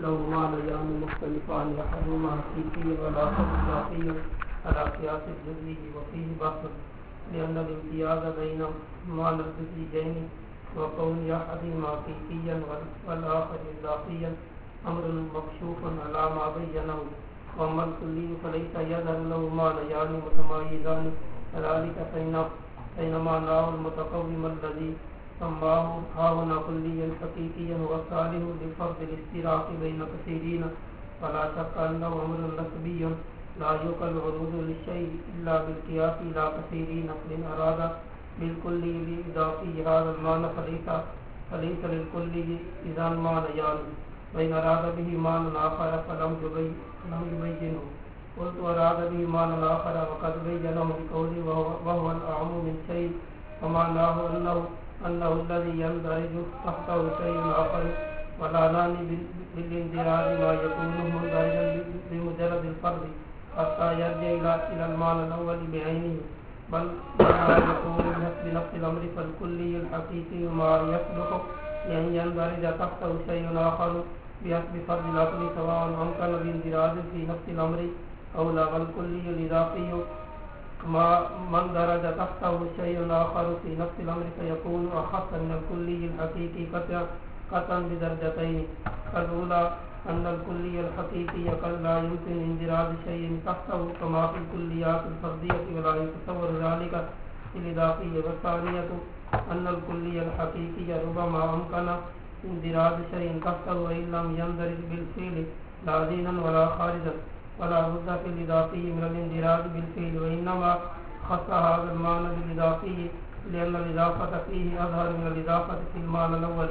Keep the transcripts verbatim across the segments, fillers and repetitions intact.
لهما بيان مختلفان يحرم حقيقي والآخر إضافي على قياس الجزئي وفيه بحث لأن الامتياز بين معنى الجزئيين وكون أحدهما حقيقيا والآخر إضافيا أمر مكشوف على ما بينه، وأما الكلي فليس يظهر له معنيان متمايزان كذلك فإن معناه المتقوم الذي سماه هاهنا كليا حقيقيا وصالح لفرض الاشتراك بين كثيرين، فلا شك أنه أمر نسبي لا يقل عروض للشيء إلا بالقياس إلى كثيرين، فإن أراد بالكلي لإضافي هذا المعنى فليس فليس للكلي إذا معنيان، وإن أراد به معنى آخر فلم يبينه. قلت أراد به معنى آخر وقد بينه بقوله وهو الأعم من شيء، ومعناه أنه أنه الذي يندرج تحته شيء آخر، ولا نعني بالاندراج ما يكون مندرجا بمجرد الفرد حتى يرجع إلى المعنى الأول بعينه، بل ما يكون بنفس الأمر، فالكلي الحقيقي ما يصلح لأن يندرج تحته شيء آخر بحسب فرد العقل سواء أمكن الاندراج في نفس الأمر أو لا، والكلي الإضافي ما من درج تحته شيء آخر في نفس الأمر فيكون أخص من الكلي الحقيقي قطعا بدرجتين. الأولى أن الكلي الحقيقي قد لا يمكن اندراج شيء تحته كما في الكليات الفردية ولا يتصور ذلك في الإضافية، والثانية أن الكلي الحقيقي ربما أمكن اندراج شيء تحته وإن لم يندرج بالفعل لا دينا ولا خارجا، ولا بد في الإضافي من الاندراج بالفعل، وإنما خص هذا المعنى بالإضافي لأن الإضافة فيه أظهر من الإضافة في المعنى الأول،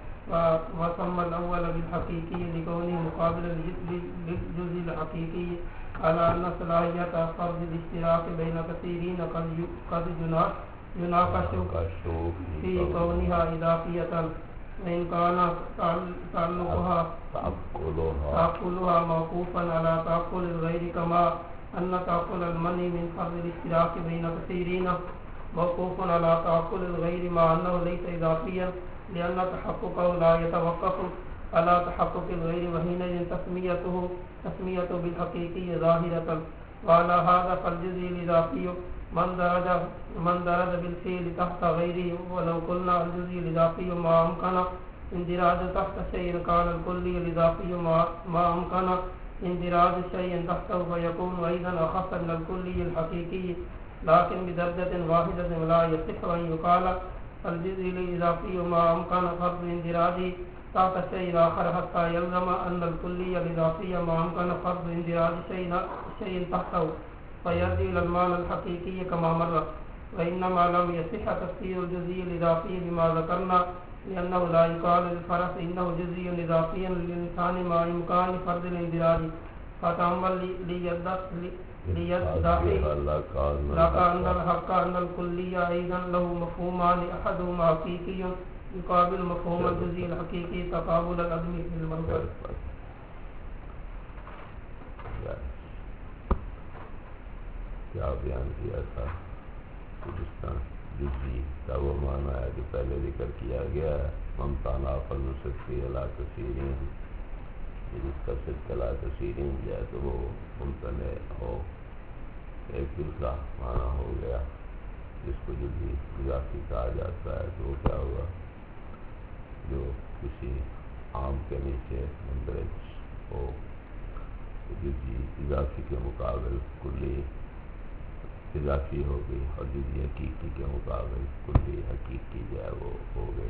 وسمى الأول بالحقيقي لكونه مقابلا للجزء الحقيقي، على أن صلاحية فرض الاشتراك بين كثيرين قد يناقش في كونها إضافية، وإن كان تعلقها تأكلها موقوفا على تأكل الغير، كما أن تأكل المني من فرض الاشتراك بين كثيرين موقوف على تأكل الغير مع أنه ليس إضافيا، لأن تحققه لا يتوقف على تحقق الغير، وحينئذ تسميته تسميته بالحقيقي ظاهرة. وعلى هذا فالجزء الإضافي من درج من درج بالفعل تحت غيره، ولو قلنا الجزء الإضافي ما أمكن اندراج تحت شيء كان الكلي الإضافي ما أمكن اندراج شيء تحته، فيكون أيضا أخف من الكلي الحقيقي لكن بدرجة واحدة، ولا يصح أن يقال الجزء الإضافي ما أمكن فرض اندراجه تحت شيء آخر حتى يلزم أن الكلي الإضافي ما أمكن فرض اندراج شيء تحته، فيرجع إلى المعنى الحقيقي كما مر. وإنما لم يصح تفسير الجزء الإضافي بما ذكرنا، لأنه لا يقال للفرس إنه جزء إضافي للإنسان مع إمكان فرض الاندراج، فتأمل ليدعي لك أن الحق أن الكلي أيضا له مفهومان، أحدهما حقيقي يقابل مفهوم الجزء الحقيقي تقابل العدم في المنظر. کیا بیان کیا تھا جس طرح جزئی کا وہ معنی ہے جو پہلے ذکر کیا گیا ہے، ممتانا فضل صدقی علا کثیرین، جس کا صدق علا کثیرین جائے تو وہ ممتنع ہو، ایک دوسرا معنی ہو گیا جس کو جزئی اضافی کہا جاتا ہے، تو وہ کیا ہوا جو کسی عام کے نیچے مندرج ہو، جزئی اضافی کے مقابل کلی اضافی ہو گئی، اور جزئی حقیقی کے مقابل کلی حقیقی جو ہے وہ ہو گئی۔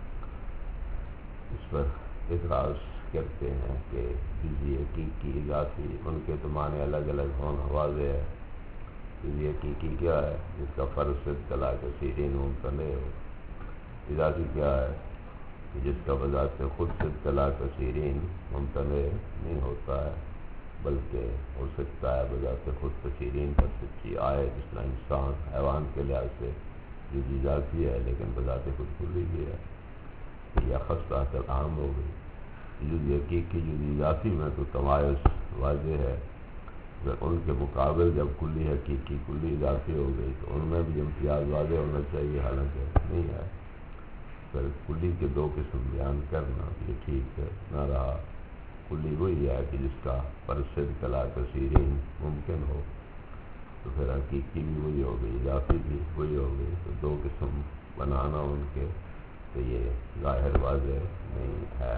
اس پر اعتراض کرتے ہیں کہ جزئی حقیقی اضافی ان کے تو معنی الگ الگ ہونا واضح ہے۔ جزئی حقیقی کیا ہے؟ جس کا فرض صدق علی کثیرین ممتنع ہو۔ اضافی کیا ہے؟ کہ جس کا بذات خود صدق علی کثیرین ممتنع نہیں ہوتا ہے، بلکہ ہو سکتا ہے بذات خود کثیرین پر سچی آئے، جس طرح انسان حیوان کے لحاظ سے جزئی اضافی ہے لیکن بذات خود کلی بھی ہے، یہ خاص عام ہو گئی۔ جزئی حقیقی جزئی اضافی میں تو تمایز واضح ہے، ان کے مقابل جب کلی حقیقی کلی اضافی ہو گئی تو ان میں بھی امتیاز واضح ہونا چاہیے، حالانکہ نہیں ہے۔ پھر کلی کے دو قسم بیان کرنا یہ ٹھیک ہے نہ رہا، کلی وہی ہے کہ جس کا فرسد کلا کثیرین ممکن ہو، تو پھر حقیقی بھی وہی ہو گئی، اضافی بھی وہی ہو گئی، تو دو قسم بنانا ان کے تو یہ ظاہر واضح نہیں ہے۔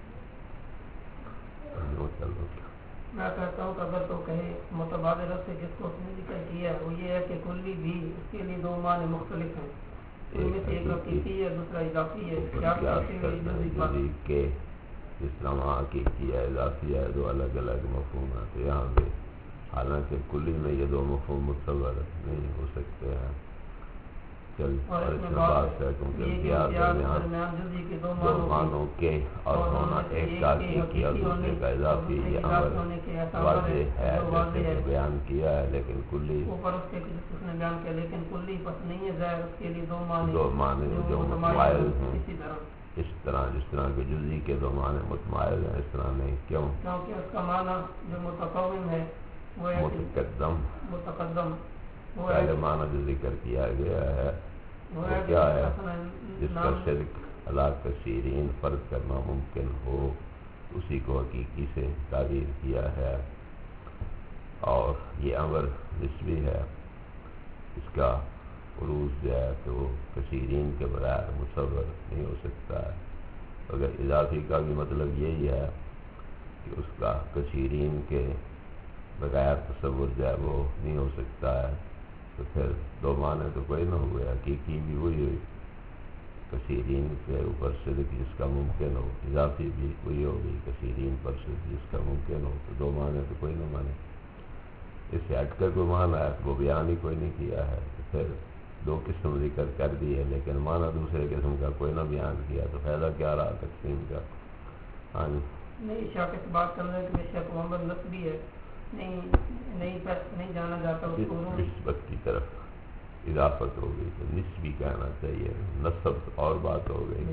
چلو میں کہتا ہوں کہ اگر تو کہے متبادل سے جس کو اس نے ذکر کیا وہ یہ ہے کہ کلی بھی اس کے لیے دو معنی مختلف ہیں، ان میں سے ایک حقیقی ہے دوسرا اضافی ہے، کیا جزی کے جس طرح وہاں حقیقی ہے اضافی ہے، دو الگ الگ مفہوم ہیں، تو یہاں پہ حالانکہ کلی میں یہ دو مفہوم متصور نہیں ہو سکتے ہیں۔ چل اور اس میں بات ہے کیونکہ امتیاز درمیان دو معنوں کے اور ہونا ایک کا حقیقی اور دوسرے کا اضافی، یہ امر واضح ہے جیسے کہ بیان کیا ہے، لیکن کلی لیکن کلی پس نہیں ہے ظاہر اس کے لیے دو معنی دو معنی جو متمائز ہیں، اس طرح جس طرح کہ جزئی کے دو معنی متمائز ہیں اس طرح نہیں۔ کیوں؟ کیونکہ اس کا معنی جو متقوم ہے وہ ہے متقدم متقدم پہلے معنی جو ذکر کیا گیا ہے وہ کیا ہے؟ جس کا شرک اللہ کثیرین فرض کرنا ممکن ہو، اسی کو حقیقی سے تعبیر کیا ہے، اور یہ امر نسبی ہے، اس کا عروج جو ہے تو کثیرین کے برائے متصور نہیں ہو سکتا ہے۔ اگر اضافی کا بھی مطلب یہی ہے کہ اس کا کثیرین کے بغیر تصور جو ہے وہ نہیں ہو سکتا ہے، تو پھر دو معنی تو کوئی نہ ہوئے، حقیقی بھی وہی ہوئی کثیرین کے اوپر صدق جس کا ممکن ہو، اضافی بھی وہی ہوگی کثیرین پر صدق جس کا ممکن ہو، تو دو معنی تو کوئی نہ مانے۔ اس سے ہٹ کر کوئی معنی ہے وہ بیان ہی کوئی نہیں کیا ہے، تو پھر دو قسم ذکر کر دی ہے لیکن معنی دوسرے قسم کا کوئی نہ بیان کیا، تو فائدہ کیا رہا تقسیم کا؟ ہاں جی نہیں شاک اس بات کر رہے ہیں کہ شک محمد نسبی ہے، نہیں نہیں نہیں جانا جاتا اس کو نسبت کی طرف اضافت ہو گئی تو نسبی کہنا چاہیے، نسب اور بات ہو گئی۔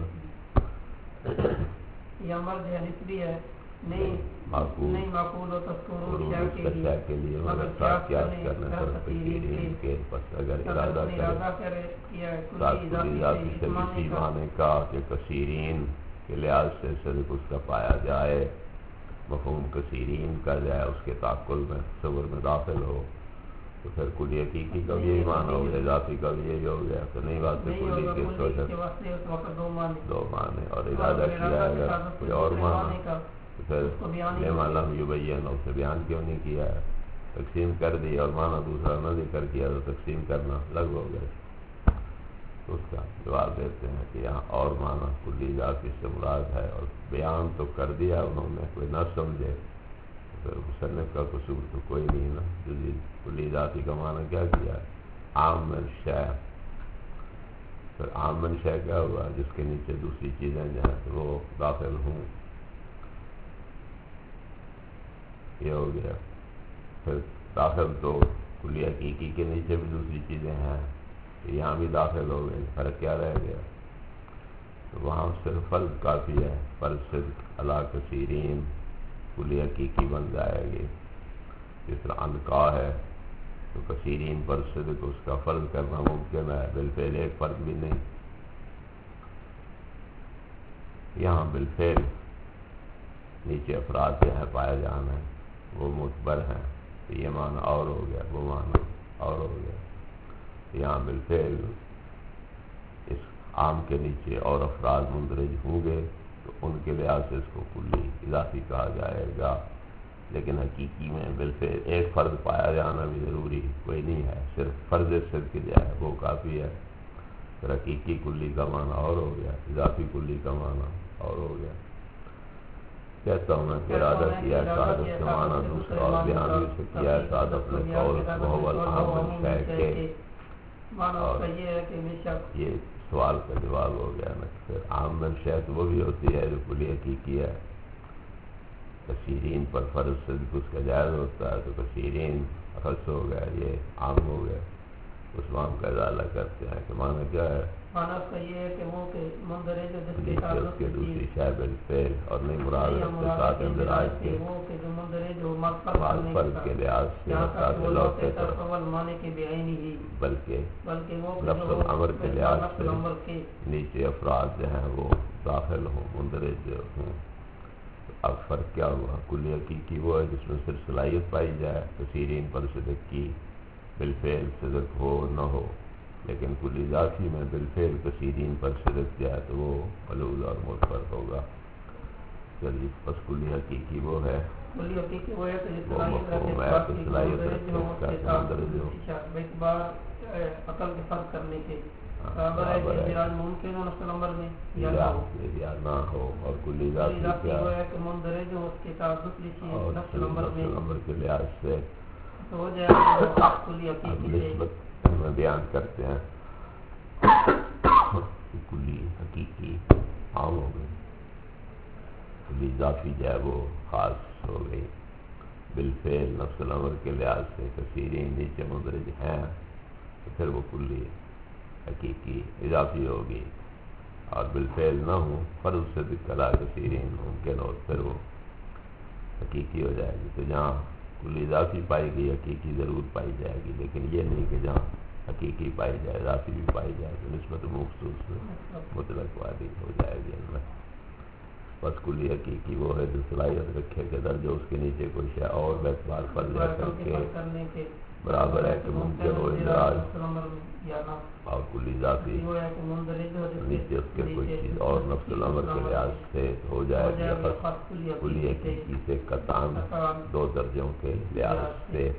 یہ امر جو ہے نسبی ہے، نہیں معقول نہیں معقول و تذکر شے کے لیے مگر ساتھ قیاس کرنے پر کثیرین کے پس اگر ارادہ کرے ساتھ کلی ذاتی سے اسی معنی کا کہ کثیرین کے لحاظ سے صرف اس کا پایا جائے، مفہوم کثیرین کا جائے اس کے تعقل میں تصور میں داخل ہو، تو پھر کلی حقیقی کا بھی یہی معنی ہو گیا، اضافی کا بھی یہی ہو گیا، تو نہیں بات ہے کلی کے سوچ دو معنی اور ارادہ کیا اگر کوئی اور معنی تو پھر لما لم یبین اسے بیان کیوں نہیں کیا ہے، تقسیم کر دی اور معنی دوسرا نہ ذکر کیا تو تقسیم کرنا لگ ہو گئے۔ تو اس کا جواب دیتے ہیں کہ یہاں اور معنی کلی ذاتی سے مراد ہے، اور بیان تو کر دیا انہوں نے، کوئی نہ سمجھے پھر مصنف کا قصور تو کوئی نہیں نا۔ جزئی کلی ذاتی کا معنی کیا کیا ہے؟ عام من شے، پھر عام من شے کیا ہوا؟ جس کے نیچے دوسری چیزیں جو ہیں وہ داخل ہوں، یہ ہو گیا۔ پھر داخل تو کلی حقیقی کے نیچے بھی دوسری چیزیں ہیں، یہاں بھی داخل ہو گئے، فرق کیا رہ گیا؟ تو وہاں صرف فرض کافی ہے، فرض صدق علی کثیرین کلی حقیقی بن جائے گی، جس طرح انکا ہے تو کثیرین پر صدق اس کا فرض کرنا ممکن ہے، بالفعل ایک فرض بھی نہیں، یہاں بالفعل نیچے افراد جو ہے پائے جانا ہے وہ معتبر ہیں، تو یہ معنی اور ہو گیا، وہ معنی اور ہو گیا، یہاں بالفعل اس عام کے نیچے اور افراد مندرج ہوں گے تو ان کے لحاظ سے اس کو کلی اضافی کہا جائے گا، لیکن حقیقی میں بالفعل ایک فرد پایا جانا بھی ضروری کوئی نہیں ہے، صرف فرض صدق جو ہے وہ کافی ہے، پھر حقیقی کلی کا معنی اور ہو گیا، اضافی کلی کا معنی اور ہو گیا۔ کہتا ہوں میں کہ ارادہ کیا ہے سعادت کا معنی دوسرا اور بیان بھی سے کیا ہے سعادت نے قول محول عام شے کے، اور یہ سوال کا جواب ہو گیا نا، پھر عام من شے وہ بھی ہوتی ہے جو کلی حقیقی ہے، کثیرین پر فرض صدق اس کا جائز ہوتا ہے، تو کثیرین خص ہو گیا، یہ عام ہو گیا، اس معنی کا ازالہ کرتے ہیں کہ معنی کیا ہے؟ معنی اس کا یہ ہے کہ وہ کہ مندرج جس کے ساتھ اس کے دوسری شے بالفعل اور نہیں مراد اس کے ساتھ اندراج کے وہ کہ جو مندرج ہو مقصد فرض کے لحاظ سے داخل ہوتے طرف اول معنی کے بیانی ہی بلکہ بلکہ وہ لفظ الامر کے لحاظ سے نیچے افراد جو ہیں وہ داخل ہوں، مندرج ہوں، اب فرق کیا ہوا؟ کلی حقیقی وہ ہے جس میں صرف صلاحیت پائی جائے کثیرین پر صدق کی، بالفعل صدق ہو نہ ہو، لیکن کلی ذاتی میں بالفعل کثیرین پر صدق جائے تو وہ ملوذ اور معتبر ہوگا۔ چلیے پس کلی حقیقی وہ ہے کلی حقیقی وہ ہے کہ وہ مفہوم ہے کہ صلاحیت رکھے اس کا مندرج ہو، عقل کے فرق کرنے کے برابر ہے کہ اندراج ممکن ہو نفس الامر میں یا نہ ہو، یا نہ ہو، اور کلی ذاتی کیا وہ ہے کہ مندرج ہو اس کے ساتھ دوسری چیز نفس الامر میں نمبر کے لحاظ سے تو ہو جائے گا کلی اب حقیقی سے۔ نسبت میں بیان کرتے ہیں کہ کلی حقیقی عام ہو گئی، کلی ذاتی جو ہے وہ خاص ہو گئی، بالفعل نفس الامر کے لحاظ سے کثیرین نیچے مندرج ہیں تو پھر وہ کلی حقیقی اضافی ہوگی، اور بالفعل نہ ہوں فرض سے دکھلا کثیرین ممکن ہو پھر وہ حقیقی ہو جائے گی۔ تو جہاں کلی اضافی پائی گئی حقیقی ضرور پائی جائے گی، لیکن یہ نہیں کہ جہاں حقیقی پائی جائے اضافی بھی پائی جائے تو نسبت مخصوص مطلق والی ہو جائے گی ان میں۔ بس کلی حقیقی وہ ہے جو صلاحیت رکھے کہ درجہ اس کے نیچے کوئی شے اور بیتبار فرض ہے کر کے برابر ہے کہ ممکن ہو اندراج، اور کلی ذاتی نیچے اس کے کوئی چیز اور نفس الامر کے لحاظ سے ہو جائے گی، بس کلی حقیقی سے قطعاً دو درجوں کے لحاظ سے۔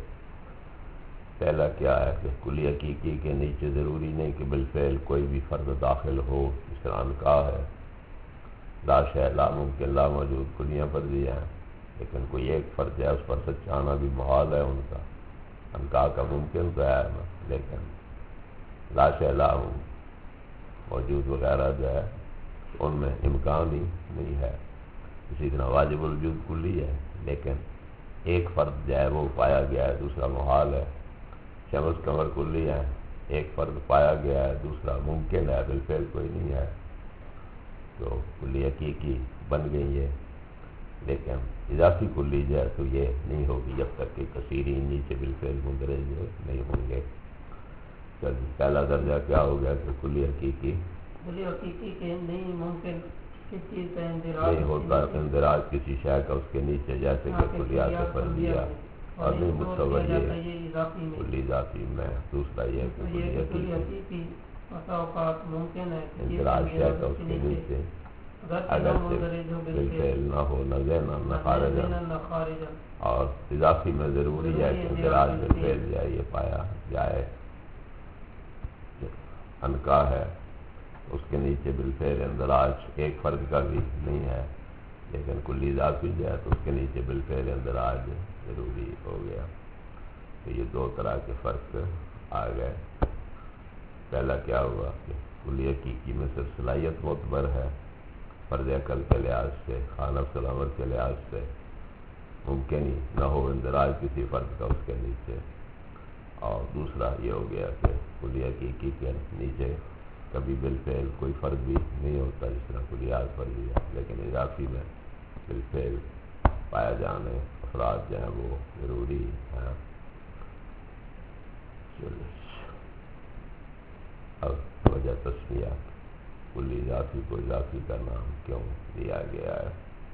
پہلا کیا ہے کہ کلی حقیقی کے نیچے ضروری نہیں کہ بالفعل کوئی بھی فرد داخل ہو، اس طرح انکاہ ہے، لا شے لا ممکن لا موجود کلیاں فرضیہ ہیں، لیکن کوئی ایک فرض ہے اس پر سچانا بھی محال ہے ان کا، انکاہ کا ممکن تو ہے لیکن لا شے لا موجود وغیرہ جو ہے ان میں امکان ہی نہیں ہے۔ اسی طرح واجب الوجود کلی ہے لیکن ایک فرد جو ہے وہ پایا گیا ہے دوسرا محال ہے، شمس قمر کلی ہے، ایک فرد پایا گیا ہے دوسرا ممکن ہے بالفعل کوئی نہیں ہے، تو کلی حقیقی بن گئی ہے، لیکن اضافی کلی جو ہے تو یہ نہیں ہوگی جب تک کہ کثیرین نیچے بالفعل مندرج نہیں ہوں گے۔ چلیے پہلا درجہ کیا ہو گیا کہ کلی حقیقی کلی حقیقی کے نہیں ممکن کس چیز کا اندراج نہیں ہوتا، اندراج کسی شے کا اس کے نیچے، جیسے کہ کلیات فرضیہ، اور نہیں متصور یہ کلی ذاتی میں۔ دوسرا یہ کہ کلی حقیقی ممکن ہے اندراج شے کا اس کے نیچے اگر بالفعل نہ ہو نہ ذہنا نہ خارجا، اور اضافی میں ضروری ہے کہ اندراج بالفعل جائے یہ پایا جائے، انکاہ ہے اس کے نیچے بالفعل اندراج ایک فرد کا بھی نہیں ہے، لیکن کلی ذاتی جو ہے تو اس کے نیچے بالفعل اندراج ضروری ہو گیا۔ تو یہ دو طرح کے فرق آ گئے۔ پہلا کیا ہوا کہ کلی حقیقی میں صرف صلاحیت معتبر ہے فرض عقل کے لحاظ سے، نفس الامر کے لحاظ سے ممکن ہی نہ ہو اندراج کسی فرد کا اس کے نیچے، اور دوسرا یہ ہو گیا کہ کلی حقیقی کے نیچے کبھی بالفعل کوئی فرد بھی نہیں ہوتا جس طرح کلیات پر بھی ہے، لیکن اضافی میں بالفعل پایا جانے افراد جو ہیں وہ ضروری ہیں۔ اب وجہ تسمیہ کلی ذاتی کو ذاتی کا نام کیوں دیا گیا ہے؟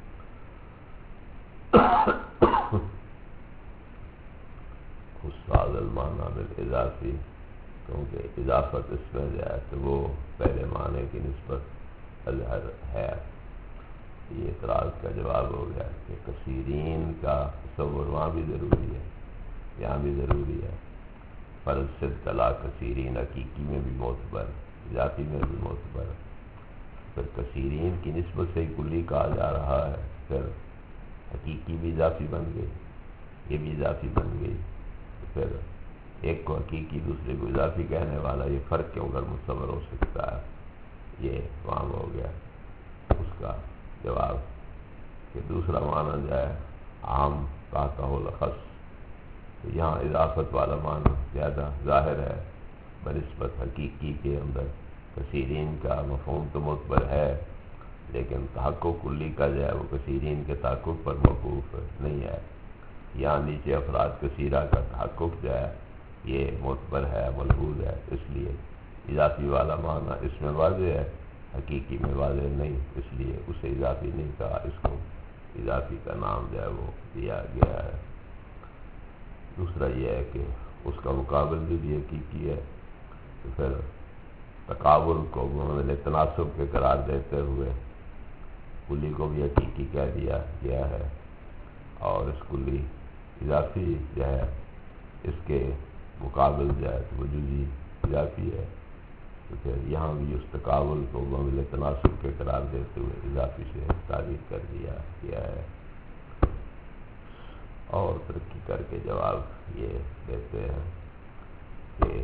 استاد المعنی بالاضافی، کیونکہ اضافت اس میں جو ہے تو وہ پہلے معنی کی نسبت اظہر ہے۔ یہ اعتراض کا جواب ہو گیا کہ کثیرین کا تصور وہاں بھی ضروری ہے یہاں بھی ضروری ہے، فرض صدق لا کثیرین حقیقی میں بھی معتبر، ذاتی میں بھی معتبر، پھر کثیرین کی نسبت سے ہی کلی کہا جا رہا ہے، پھر حقیقی بھی اضافی بن گئی، یہ بھی اضافی بن گئی، تو پھر ایک کو حقیقی دوسرے کو اضافی کہنے والا یہ فرق کیوں کر متصور ہو سکتا ہے؟ یہ وہاں ہو گیا اس کا جواب کہ دوسرا معنی جو ہے عام کہتا ہو لخص، تو یہاں اضافت والا معنی زیادہ ظاہر ہے بنسبت حقیقی کے اندر کثیرین کا مفہوم تو معتبر ہے، لیکن تحقق کلی کا جو ہے وہ کثیرین کے تحقق پر موقوف نہیں ہے، یہاں نیچے افراد کثیرہ کا تحقق جو ہے یہ معتبر ہے، ملحوظ ہے، اس لیے اضافی والا معنی اس میں واضح ہے، حقیقی میں واضح نہیں، اس لیے اسے اضافی نہیں کہا، اس کو اضافی کا نام جو ہے وہ دیا گیا ہے۔ دوسرا یہ ہے کہ اس کا مقابل بھی بھی حقیقی ہے، تو پھر تقابل کو معاملے تناسب کے قرار دیتے ہوئے کلی کو بھی حقیقی کہہ دیا گیا ہے، اور اس کلی اضافی جو ہے اس کے مقابل جو ہے وہ جزئی اضافی ہے، تو پھر یہاں بھی اس تقابل کو معاملے تناسب کے قرار دیتے ہوئے اضافی سے تعریف کر دیا گیا ہے۔ اور ترقی کر کے جواب یہ دیتے ہیں کہ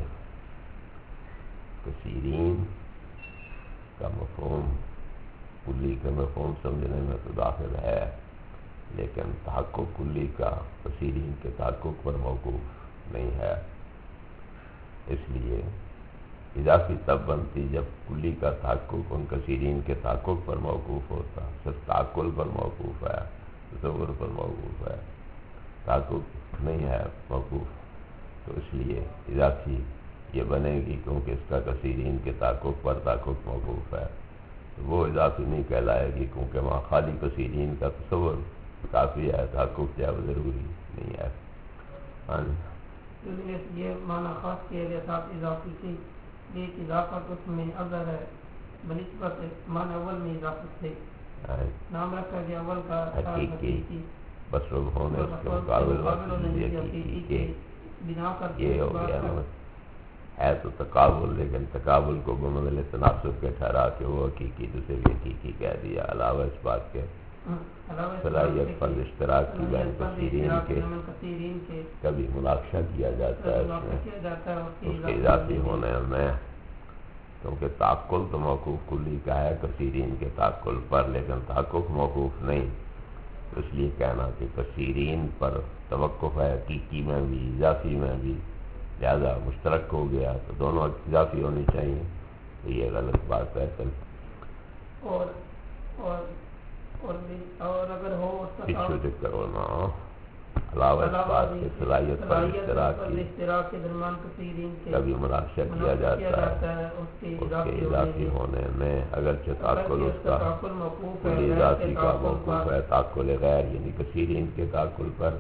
کثیرین کا مفہوم کلی کے مفہوم سمجھنے میں تو داخل ہے، لیکن تحقق کلی کا کثیرین کے تحقق پر موقوف نہیں ہے۔ اس لیے اضافی تب بنتی جب کلی کا تحقق ان کثیرین کے تحقق پر موقوف ہوتا، صرف تعقل پر موقوف ہے، تصور پر موقوف ہے، تحقق نہیں ہے موقوف، تو اس لیے اضافی یہ بنے گی کیونکہ اس کا کثیرین کے تحقق پر تحقق موقوف ہے، تو وہ اضافی نہیں کہلائے گی کیونکہ وہاں خالی کثیرین کا تصور کافی ہے، تحقق جو ہے وہ ضروری نہیں ہے۔ ہاں جی، یہ معنی خاص کیا گیا تھا اضافی سے، ایک اضافت اس میں اظہر ہے بنسبت معنی اول میں اضافت سے نام رکھا گیا اول کا حقیقی بس رب ہونے اس کے مقابل حقیقی کے بنا کر یہ ہو گیا نا، ہے تو تقابل، لیکن تقابل کو بمعاملے تناسب کے ٹھہرا کے وہ حقیقی دوسرے بھی حقیقی کہہ دیا، علاوہ اس بات کے صلاحیت فرض اشتراک کی بین کثیرین کے کبھی مناقشہ کیا جاتا ہے اس میں اس کے اضافی ہونے میں، کیونکہ تعقل تو موقوف کلی کا ہے کثیرین کے تعقل پر، لیکن تحقق موقوف نہیں، اس لیے کہنا کہ کثیرین پر توقف ہے حقیقی میں بھی اضافی میں بھی، لہذا مشترک ہو گیا تو دونوں اضافی ہونی چاہیے، تو یہ غلط بات ہے۔ اور اور اور اور اگر ہو پچھو چکر ہونا علاوہ اس بات کے صلاحیت پر اشتراک کے درمیان کثیرین کے کبھی مناقشہ کیا جاتا ہے اس کے اضافی ہونے میں، اگرچہ تعقل اس کا کلی اضافی کا موقوف ہے تعقل غیر یعنی کثیرین کے تعقل پر،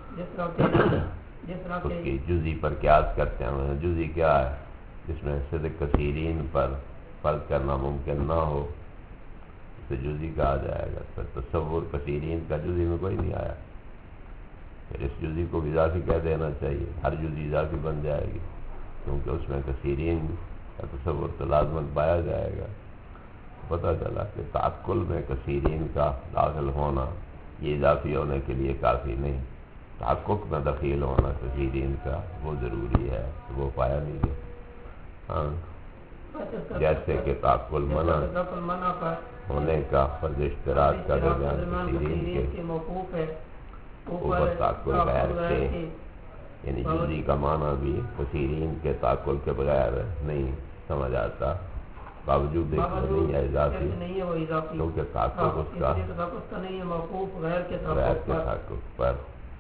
اس کی جزئی پر قیاس کرتے ہیں، جزئی کیا ہے جس میں صدق کثیرین پر فرض کرنا ممکن نہ ہو، اسے جزئی کہا جائے گا، پھر تصور کثیرین کا جزئی میں کوئی نہیں آیا، پھر اس جزئی کو اضافی کہہ دینا چاہیے، ہر جزئی اضافی بن جائے گی کیونکہ اس میں کثیرین کا تصور تو لازمت پایا جائے گا۔ پتہ چلا کہ تعقل میں کثیرین کا داخل ہونا یہ اضافی ہونے کے لیے کافی نہیں، تحقق میں دخیل ہونا کثیرین کا وہ ضروری ہے، تو وہ پایا نہیں گیا۔ ہاں جیسے کہ تعقل منع ہونے کا فرض اشتراک کا درمیان کثیرین کے اوپر تعقل غیر کے یعنی جزئی کا معنی بھی کثیرین کے تعقل کے بغیر نہیں سمجھ آتا، باوجود نہیں ہے اضافی کیونکہ تعقل اس کا غیر کے تعقل پر،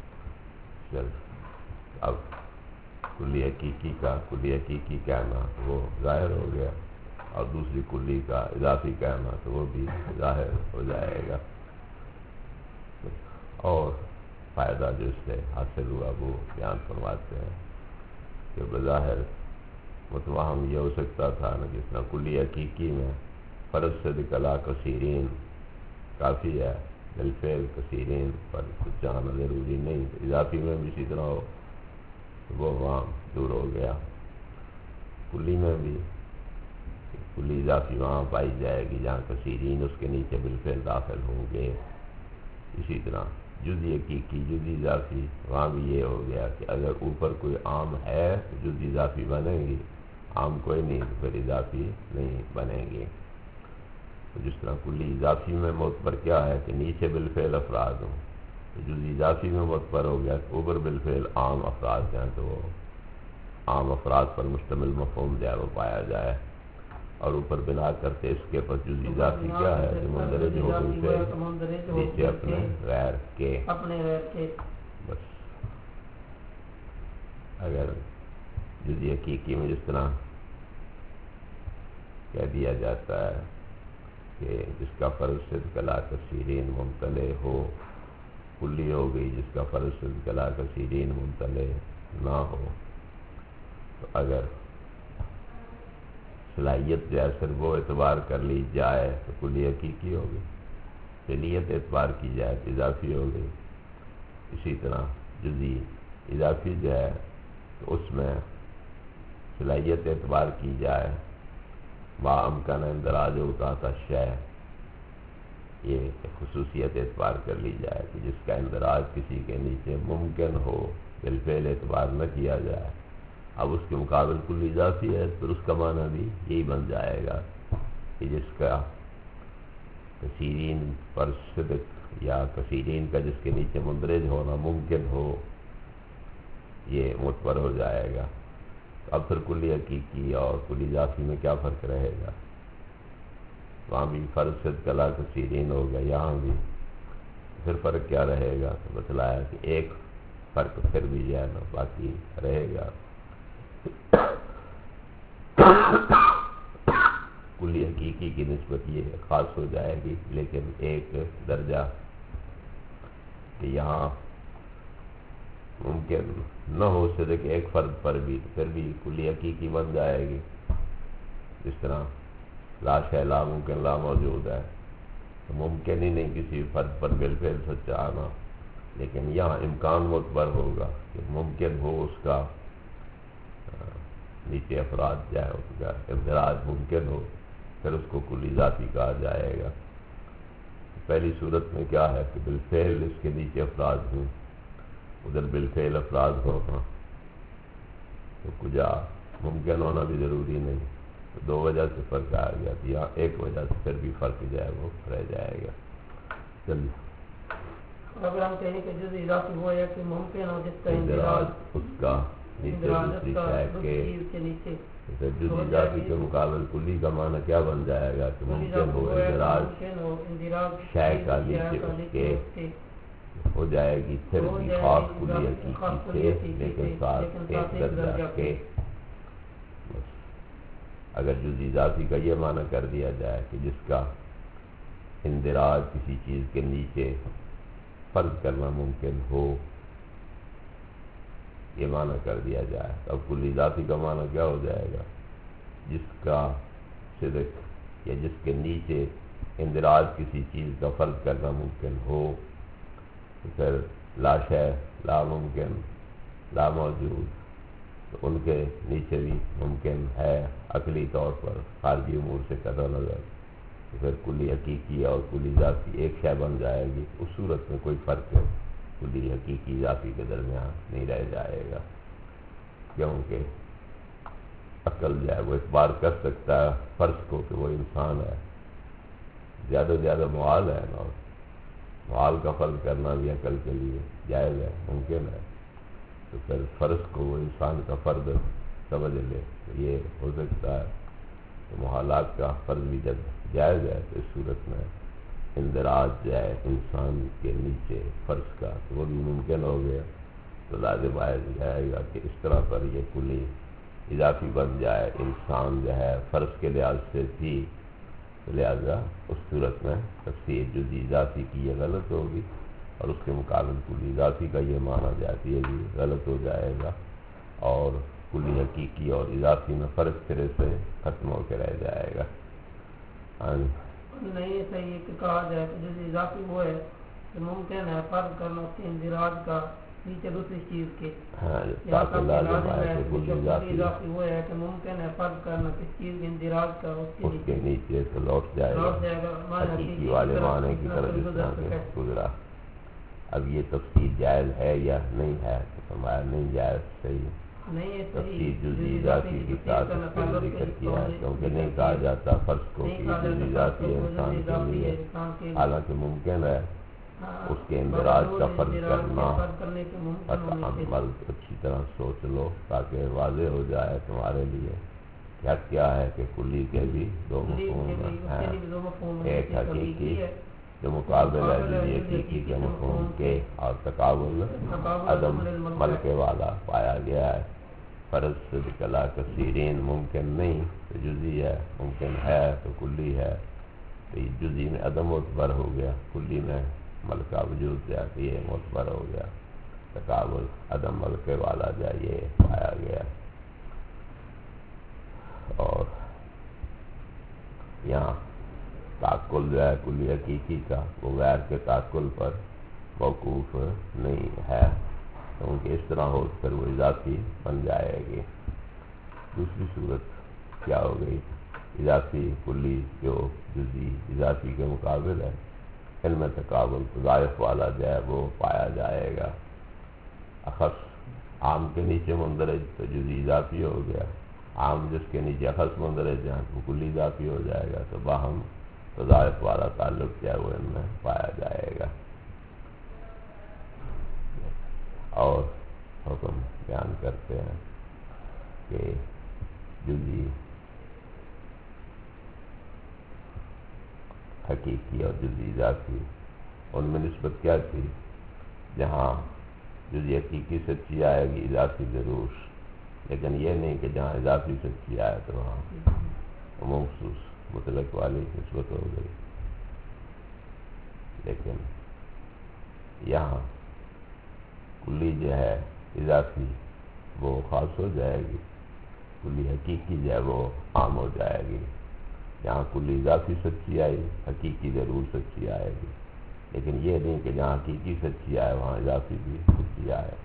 اب کلی حقیقی کا کلی حقیقی کہنا وہ ظاہر ہو گیا، اور دوسری کلی کا اضافی کہنا تو وہ بھی ظاہر ہو جائے گا، اور فائدہ جو اس سے حاصل ہوا وہ بیان فرماتے ہیں کہ بظاہر متوہم یہ ہو سکتا تھا نا جس طرح کلی حقیقی میں فرض سے دکلا کثیرین کافی ہے، بالفعل کثیرین پر کچھ جانا ضروری نہیں، اضافی میں بھی اسی طرح ہو وہ وہاں دور ہو گیا، کلی میں بھی کلی اضافی وہاں پائی جائے گی جہاں کثیرین اس کے نیچے بالفعل داخل ہوں گے، اسی طرح جزئی حقیقی جزئی اضافی وہاں بھی یہ ہو گیا کہ اگر اوپر کوئی عام ہے تو جزئی اضافی بنے گی، عام کوئی نہیں تو پھر اضافی نہیں بنے گی، تو جس طرح کلی اضافی میں معتبر کیا ہے کہ نیچے بالفعل افراد ہوں، تو جزئی اضافی میں معتبر ہو گیا کہ اوپر بالفعل عام افراد ہیں تو وہ عام افراد پر مشتمل مفہوم جو ہے وہ پایا جائے، اور اوپر بنا کرتے اس کے پس جزئی اضافی کیا ہے جو مندرج ہو بالفعل نیچے اپنے غیر کے، بس اگر جزئی حقیقی میں جس طرح کہہ دیا جاتا ہے کہ جس کا فرض صدق لا کثیرین ممتلئ ہو، کلی ہو گئی جس کا فرض صدق لا کثیرین ممتلئ نہ ہو۔ تو اگر صلاحیت جو ہے صرف وہ اعتبار کر لی جائے تو کلی حقیقی ہوگی، صلاحیت اعتبار کی جائے تو اضافی ہو گئی۔ اسی طرح جزئی اضافی جو ہے تو اس میں صلاحیت اعتبار کی جائے ما امکن اندراج ہوتا تھا شے، یہ خصوصیت اعتبار کر لی جائے کہ جس کا اندراج کسی کے نیچے ممکن ہو، بالفعل اعتبار نہ کیا جائے۔ اب اس کے مقابل کل اضافی ہے، پھر اس کا معنی بھی یہی بن جائے گا کہ جس کا کثیرین پر صدق یا کثیرین کا جس کے نیچے مندرج ہونا ممکن ہو، یہ معتبر ہو جائے گا۔ اب پھر کلی حقیقی اور کلی اضافی میں کیا فرق رہے گا؟ وہاں بھی فرض صدق لا کثیرین ہو گیا، یہاں بھی پھر فرق کیا رہے گا؟ تو بتلایا کہ ایک فرق پھر بھی جو ہے نا باقی رہے گا، کلی حقیقی کی نسبت یہ خاص ہو جائے گی، لیکن ایک درجہ کہ یہاں ممکن نہ ہو صدق ایک فرد پر بھی، پھر بھی کلی حقیقی بن جائے گی۔ جس طرح لا شے لا ممکن لا موجود ہے، تو ممکن ہی نہیں کسی فرد پر بالفعل سچا آنا، لیکن یہاں امکان معتبر ہوگا کہ ممکن ہو اس کا نیچے افراد جائے، اس کا اندراج ممکن ہو، پھر اس کو کلی ذاتی کہا جائے گا۔ پہلی صورت میں کیا ہے کہ بالفعل اس کے نیچے افراد ہوں، ادھر بالفعل افراد ہونا تو کجا ممکن ہونا بھی ضروری نہیں، تو دو وجہ سے فرق آ گیا، تو یہاں ایک وجہ سے پھر بھی فرق جو ہے وہ رہ جائے گا۔ چلیے اگر ہم کہیں کہ جز اضافی وہ ہے کہ ممکن ہو جس کا اندراج اس کا نیچے دوسری شے کے، پھر جز اضافی کے مقابل کلی کا معنی کیا بن جائے گا کہ ممکن ہو اندراج شے کا نیچے اس کے ہو جائے گی، پھر بھی خاص کلی حقیقی سے لیکن ساتھ ایک درجہ کے۔ اگر جز اضافی کا یہ معنی کر دیا جائے کہ جس کا اندراج کسی چیز کے نیچے فرض کرنا ممکن ہو، یہ معنی کر دیا جائے، اب کل اضافی کا معنی کیا ہو جائے گا؟ جس کا صدق یا جس کے نیچے اندراج کسی چیز کا فرض کرنا ممکن ہو، تو پھر لا شے لا ممکن لا موجود، تو ان کے نیچے بھی ممکن ہے عقلی طور پر خارجی امور سے قطع نظر، تو پھر کلی حقیقی اور کلی ذاتی ایک شے بن جائے گی۔ اس صورت میں کوئی فرق کلی حقیقی ذاتی کے درمیان نہیں رہ جائے گا، کیونکہ عقل جو ہے وہ اعتبار کر سکتا ہے فرض کو کہ وہ انسان ہے، زیادہ زیادہ محال ہے نا، محال کا فرض کرنا بھی عقل کے لیے جائز ہے، ممکن ہے، تو پھر فرض کو وہ انسان کا فرد سمجھ لے تو یہ ہو سکتا ہے، تو محالات کا فرض بھی جب جائز ہے تو اس صورت میں اندراج جائے انسان کے نیچے فرض کا تو وہ بھی ممکن ہو گیا، تو لازم آئے جائے گا کہ اس طرح پر یہ کلی اضافی بن جائے انسان جو ہے فرض کے لحاظ سے بھی، لہذا اس صورت میں تفسیر جزئی اضافی کی یہ غلط ہوگی، اور اس کے مقابل کلی اضافی کا یہ مانا جاتی ہے بھی غلط ہو جائے گا، اور کلی حقیقی اور اضافی میں فرق سرے سے ختم ہو کے رہ جائے گا۔ نہیں صحیح کہ کہا جائے کہ جز اضافی وہ ہے کہ ممکن ہے فرض کرنا اس کے اندراج کا نیچے دوسری چیز کے، یہاں تک لازم ہے کہ کلی اضافی وہ ہے کہ ممکن ہے فرض کرنا کس چیز کے اندراج کا اس کے نیچے تو لوٹ جائے گا، حقیقی والے معنی کی طرف اس طرح سے گزرا۔ اب یہ تفسیر جائز ہے یا نہیں ہے تو فرمایا نہیں جائز، صحیح تفسیر جزئی اضافی کی ساتھ اس کے ذکر کیا ہے، کیونکہ نہیں کہا جاتا فرض کو کہ جزئی اضافی ہے انسان کے لیے، حالانکہ ممکن ہے اس کے اندراج کا فرض کرنا۔ عمل اچھی طرح سوچ لو تاکہ واضح ہو جائے تمہارے لیے کیا کیا ہے کہ کلی کے بھی دو مفہوم ہیں، ایک حقیقی جو مقابل ہے جزئی حقیقی کے مفہوم کے، اور تقابل عدم ملکے والا پایا گیا ہے۔ فرض صدق لا کثیرین ممکن نہیں تو جزئی ہے، ممکن ہے تو کلی ہے، تو یہ جزئی میں عدم معتبر ہو گیا، کلی میں ملکہ وجود جا کے یہ معتبر ہو گیا، تقابل عدم ملکے والا جا یہ پایا گیا۔ اور یہاں تعقل جو ہے کلی حقیقی کا وہ غیر کے تعقل پر موقوف نہیں ہے، کیونکہ اس طرح ہو کر وہ اضافی بن جائے گی۔ دوسری صورت کیا ہو گئی؟ اضافی کلی جو جزئی اضافی کے مقابل ہے، ان میں تقابل تضاعف والا جو ہے وہ پایا جائے گا۔ اخص عام کے نیچے مندرج تو جزئی اضافی ہو گیا، عام جس کے نیچے اخص مندرج ہے وہ کلی اضافی ہو جائے گا، تو باہم تضاعف والا تعلق کیا وہ ان میں پایا جائے گا۔ اور حکم بیان کرتے ہیں کہ جزئی حقیقی اور جزئی اضافی ان میں نسبت کیا تھی؟ جہاں جزئی حقیقی سچی آئے گی اضافی ضرور، لیکن یہ نہیں کہ جہاں اضافی سچی آئے تو وہاں عموم خصوص مطلق والی نسبت ہو گئی، لیکن یہاں کلی جو ہے اضافی وہ خاص ہو جائے گی، کلی حقیقی جو ہے وہ عام ہو جائے گی۔ جہاں کلی اضافی سچی آئی حقیقی ضرور سچی آئے گی، لیکن یہ نہیں کہ جہاں حقیقی سچی آئے وہاں اضافی بھی سچی آئے۔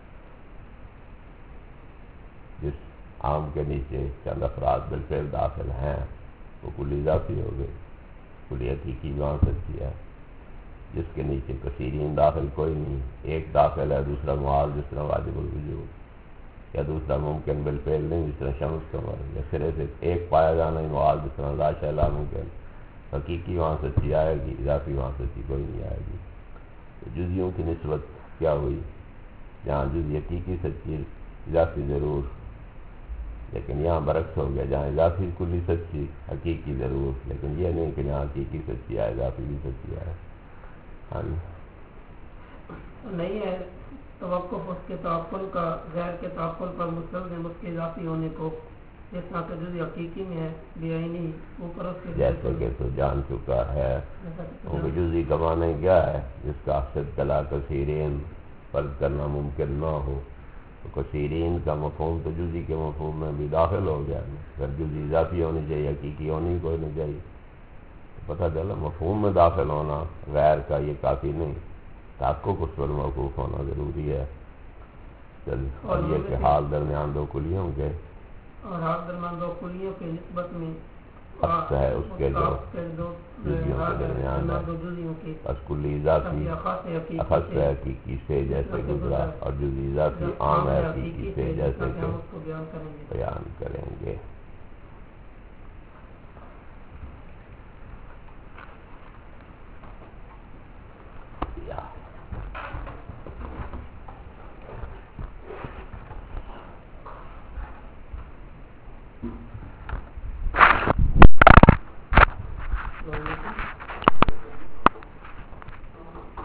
جس عام کے نیچے چند افراد بالفعل داخل ہیں وہ کلی اضافی ہو گئے، کلی حقیقی وہاں سچی ہے۔ جس کے نیچے کثیرین داخل کوئی نہیں، ایک داخل ہے، دوسرا معاذ جس طرح واجب الوجود، یا دوسرا ممکن بالفعل نہیں جس طرح شمس قمر، یا سرے سے ایک پایا جانا ہی معاذ جس طرح لا شیء لا ممکن، حقیقی وہاں سچی آئے گی، اضافی وہاں سچی کوئی نہیں آئے گی۔ تو جزیوں کی نسبت کیا ہوئی؟ جہاں جزئی حقیقی سچی اضافی ضرور، لیکن یہاں برعکس ہو گیا، جہاں اضافی کلی سچی حقیقی ضرور، لیکن یہ نہیں کہ جہاں حقیقی سچی آئے اضافی بھی سچی آئے۔ ہاں جی نہیں ہے توقف اس کے تعقل کا غیر کے تعقل پر مستلزم اس کے اضافی ہونے کو، جس طرح کہ جزئی حقیقی میں ہے بے عینی اوپر اس کے جیسے کہ تو جان چکا ہے، کیونکہ جزئی کا معنی کیا ہے؟ جس کا صدق لا کثیرین فرض کرنا ممکن نہ ہو، تو کثیرین کا مفہوم تو جزئی کے مفہوم میں بھی داخل ہو گیا، اگر جزئی اضافی ہونی چاہیے حقیقی ہونی کوئی نہیں چاہیے، پتہ چلا مفہوم میں داخل ہونا غیر کا یہ کافی نہیں، تحقق اس پر موقوف ہونا ضروری ہے۔ چل اور یہ کہ حال درمیان دو کلیوں کے اور حال درمیان دو کلیوں کے نسبت میں عکس ہے اس کے جو جزیوں کے درمیان ہے، بس کلی اضافی اخص ہے حقیقی سے جیسے گزرا، اور جزئی اضافی عام ہے حقیقی سے جیسے کہ بیان کریں گے۔